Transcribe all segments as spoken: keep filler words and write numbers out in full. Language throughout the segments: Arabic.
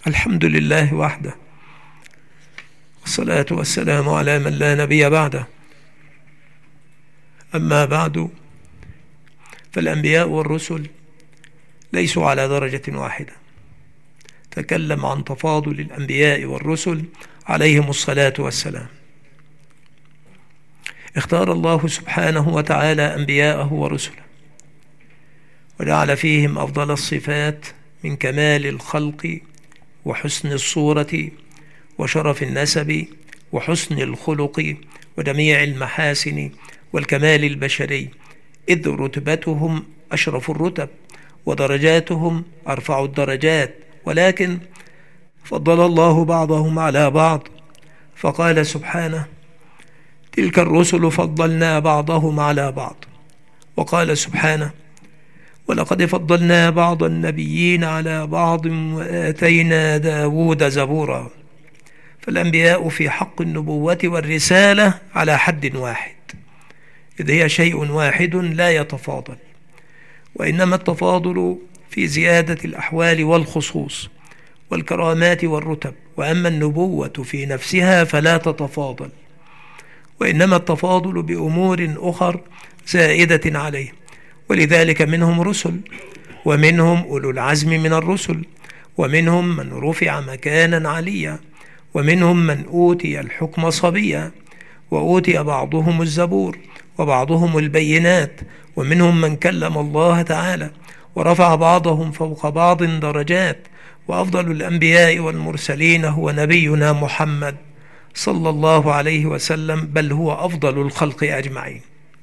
الحمد لله وحده، والصلاة والسلام على من لا نبي بعده. أما بعد، فالأنبياء والرسل ليسوا على درجة واحدة. تكلم عن تفاضل الأنبياء والرسل عليهم الصلاة والسلام. اختار الله سبحانه وتعالى أنبياءه ورسله، وجعل فيهم أفضل الصفات من كمال الخلق وحسن الصورة وشرف النسب وحسن الخلق وجميع المحاسن والكمال البشري، إذ رتبتهم أشرف الرتب ودرجاتهم أرفع الدرجات، ولكن فضل الله بعضهم على بعض، فقال سبحانه: تلك الرسل فضلنا بعضهم على بعض. وقال سبحانه: ولقد فضلنا بعض النبيين على بعض وآتينا داود زبورا. فالأنبياء في حق النبوة والرسالة على حد واحد، إذ هي شيء واحد لا يتفاضل، وإنما التفاضل في زيادة الأحوال والخصوص والكرامات والرتب، وأما النبوة في نفسها فلا تتفاضل، وإنما التفاضل بأمور أخر زائدة عليه. ولذلك منهم رسل، ومنهم أولو العزم من الرسل، ومنهم من رفع مكانا عليا، ومنهم من أوتي الحكم صبيا، وأوتي بعضهم الزبور وبعضهم البينات، ومنهم من كلم الله تعالى، ورفع بعضهم فوق بعض درجات. وأفضل الأنبياء والمرسلين هو نبينا محمد صلى الله عليه وسلم، بل هو أفضل الخلق أجمعين.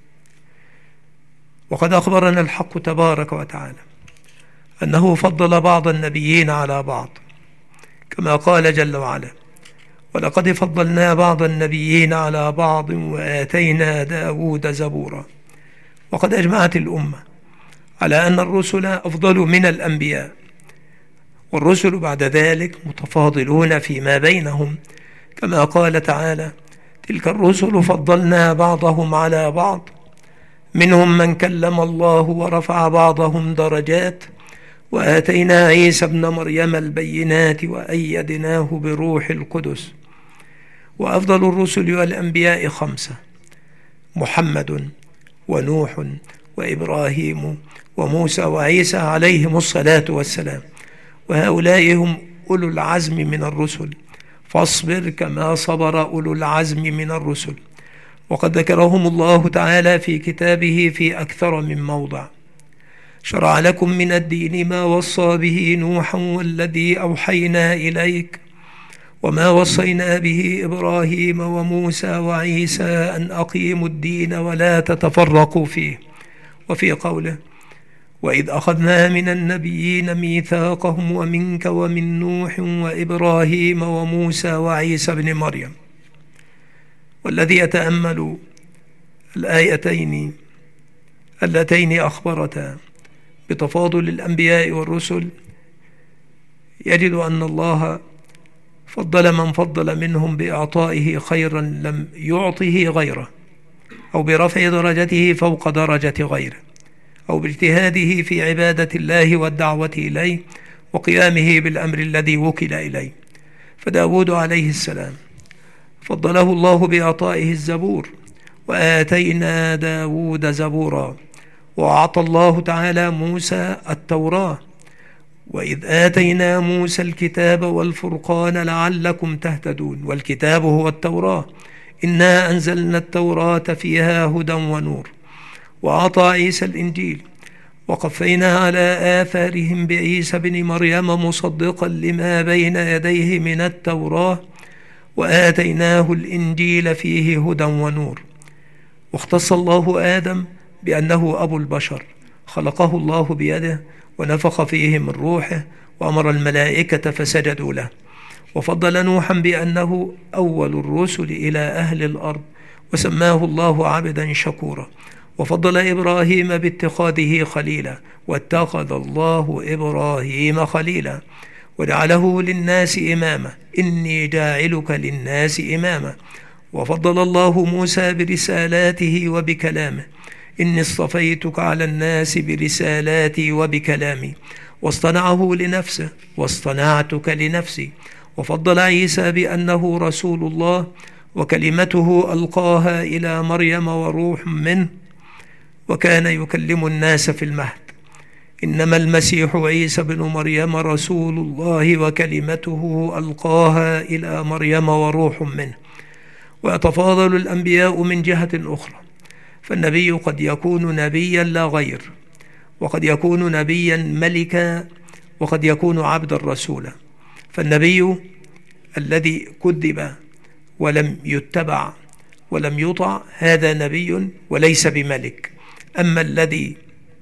وقد أخبرنا الحق تبارك وتعالى أنه فضل بعض النبيين على بعض، كما قال جل وعلا: ولقد فضلنا بعض النبيين على بعض وآتينا داود زبورا. وقد أجمعت الأمة على أن الرسل أفضل من الأنبياء، والرسل بعد ذلك متفاضلون فيما بينهم، كما قال تعالى: تلك الرسل فضلنا بعضهم على بعض، منهم من كلم الله ورفع بعضهم درجات، وآتينا عيسى ابن مريم البينات وأيدناه بروح القدس. وأفضل الرسل والأنبياء خمسة: محمد ونوح وإبراهيم وموسى وعيسى عليهم الصلاة والسلام، وهؤلاء هم أولو العزم من الرسل، فاصبر كما صبر أولو العزم من الرسل. وقد ذكرهم الله تعالى في كتابه في أكثر من موضع: شرع لكم من الدين ما وصى به نوحا والذي أوحينا إليك وما وصينا به إبراهيم وموسى وعيسى أن أقيموا الدين ولا تتفرقوا فيه. وفي قوله: وإذ أخذنا من النبيين ميثاقهم ومنك ومن نوح وإبراهيم وموسى وعيسى بن مريم. والذي يتأمل الآيتين اللتين أخبرتا بتفاضل الأنبياء والرسل يجد أن الله فضل من فضل منهم بإعطائه خيرا لم يعطه غيره، أو برفع درجته فوق درجة غيره، أو باجتهاده في عبادة الله والدعوة إليه وقيامه بالأمر الذي وكل إليه. فداود عليه السلام فضله الله بإعطائه الزبور، وآتينا داود زبورا. وأعطى الله تعالى موسى التوراة: وإذ آتينا موسى الكتاب والفرقان لعلكم تهتدون. والكتاب هو التوراة، إنا أنزلنا التوراة فيها هدى ونور. وأعطى عيسى الإنجيل، وقفينا على آثارهم بعيسى بن مريم مصدقا لما بين يديه من التوراة، وآتيناه الإنجيل فيه هدى ونور. واختص الله آدم بأنه أبو البشر، خلقه الله بيده ونفخ فيه من روحه، وأمر الملائكة فسجدوا له. وفضل نوحا بأنه أول الرسل إلى أهل الأرض، وسماه الله عبدا شكورا. وفضل إبراهيم باتخاذه خليلا، واتخذ الله إبراهيم خليلا، وجعله للناس إماما، إني جاعلك للناس إماما. وفضل الله موسى برسالاته وبكلامه، إني اصطفيتك على الناس برسالاتي وبكلامي. واصطنعه لنفسه واصطنعتك لنفسي. وفضل عيسى بأنه رسول الله وكلمته ألقاها إلى مريم وروح منه وكان يكلم الناس في المهد. إنما المسيح عيسى بن مريم رسول الله وكلمته ألقاها إلى مريم وروح منه. ويتفاضل الأنبياء من جهة أخرى، فالنبي قد يكون نبيا لا غير، وقد يكون نبيا ملكا، وقد يكون عبدا رسولا. فالنبي الذي كذب ولم يتبع ولم يطع هذا نبي وليس بملك. أما الذي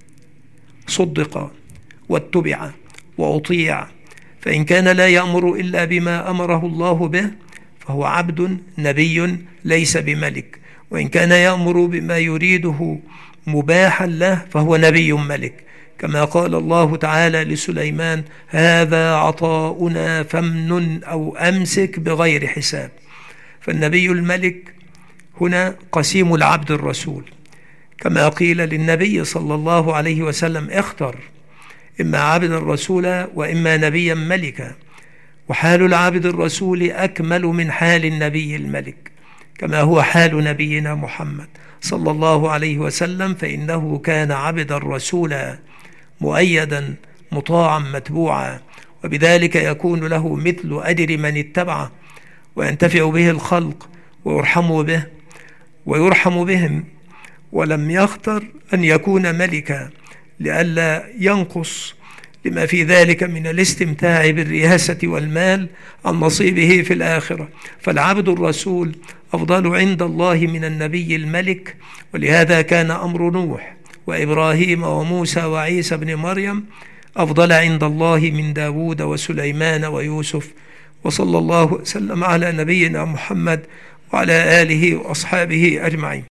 صدق واتبع وأطيع فإن كان لا يأمر إلا بما أمره الله به فهو عبد نبي ليس بملك، وإن كان يأمر بما يريده مباحا له فهو نبي ملك، كما قال الله تعالى لسليمان: هذا عطاؤنا فامنن أو أمسك بغير حساب. فالنبي الملك هنا قسيم العبد الرسول، كما قيل للنبي صلى الله عليه وسلم: اختر إما عبدا رسولا وإما نبيا ملكا. وحال العبد الرسول أكمل من حال النبي الملك، كما هو حال نبينا محمد صلى الله عليه وسلم، فإنه كان عبدا رسولا مؤيدا مطاعا متبوعا، وبذلك يكون له مثل أجر من اتبعه وينتفع به الخلق ويرحم به ويرحم بهم. ولم يختر أن يكون ملكا لئلا ينقص لما في ذلك من الاستمتاع بالرياسة والمال عن نصيبه في الآخرة. فالعبد الرسول أفضل عند الله من النبي الملك، ولهذا كان أمر نوح وإبراهيم وموسى وعيسى بن مريم أفضل عند الله من داود وسليمان ويوسف. وصلى الله وسلم على نبينا محمد وعلى آله وأصحابه أجمعين.